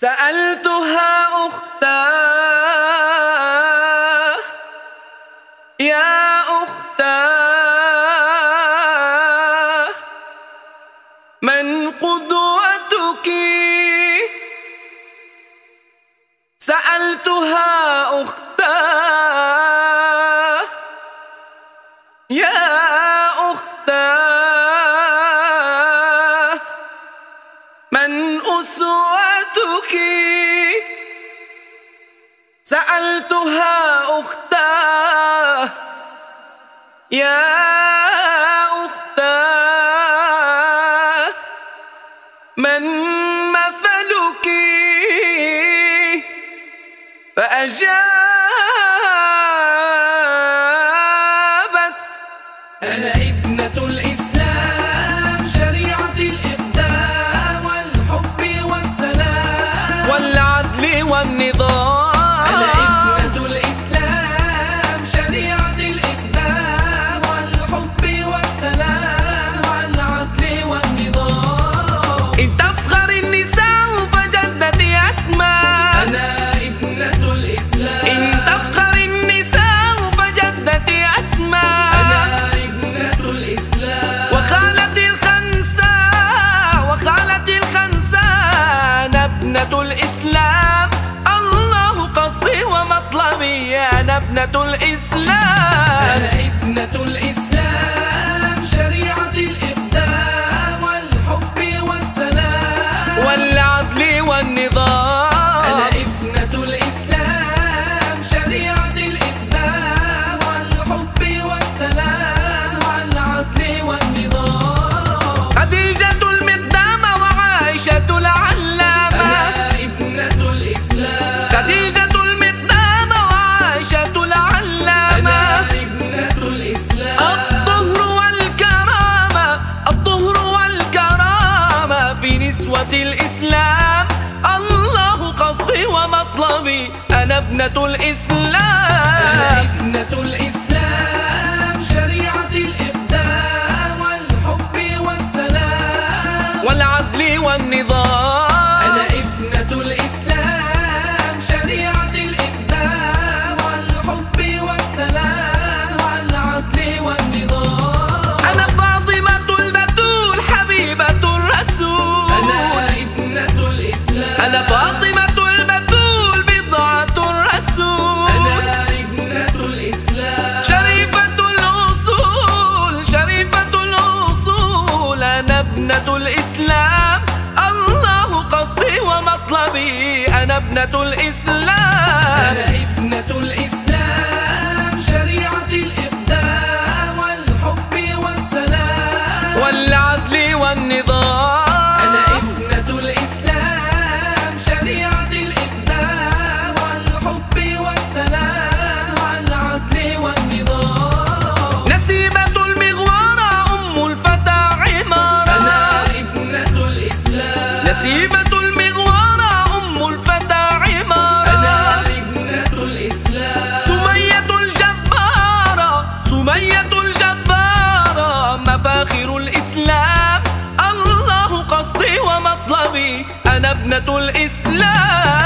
سألتها أختاه يا أختاه من قدوتك؟ سألتها أختاه يا أختاه من أسوتك؟ سألتها أختاه يا أختاه من مثلك؟ فأجابت أنا ابنة الإسلام شريعة الإقدام والحب والسلام والعدل والنظام. أنا ابنة الإسلام شريعة الإقدام والحب والسلام والعدل والنظام. إن تفخر النساء فجدتي أسماء. أنا ابنة الإسلام. إن تفخر النساء فجدتي أسماء. أنا ابنة الإسلام. وخالة الخنساء أنا ابنة الإسلام. الله قصدي ومطلبي أنا ابنة الإسلام. أنا ابنة الإسلام شريعة الإقدام والحب والسلام والعدل والنظام. أنا ابنة الإسلام شريعة الإقدام والحب والسلام والعدل والنظام. خديجة المقدام وعائشة العلامة. أنا ابنة الإسلام. خديجة المقدام وعائشة العلامة. أنا ابنة الإسلام. الطهر والكرامة في نسوة الإسلام. الله قصدي ومطلبي أنا ابنة الإسلام. أنا ابنة الإسلام شريعة الإقدام والحب والسلام والعدل والنظام. أنا ابنة الإسلام شريعة الإقدام والحب والسلام والعدل والنظام. أنا فاطمة البتول حبيبة الرسول. أنا ابنة الإسلام. أنا فاطمة البتول بضعة الرسول. أنا ابنة الإسلام. شريفة الأصول أنا ابنة الإسلام. الله قصدي ومطلبي أنا ابنة الإسلام. أنا ابنة الإسلام شريعة الإقدام والحب والسلام والعدل والنظام. أنا ابنة الإسلام شريعة الإقدام والحب والسلام والعدل والنظام. نسيبة المغوارة أم الفتى عمارة. أنا ابنة الإسلام. نسيبة المغوارة أم الفتى عمارة. أنا ابنة الإسلام. سمية الجبارة مفاخر الإسلام. الله قصدي ومطلبي أنا ابنة الإسلام.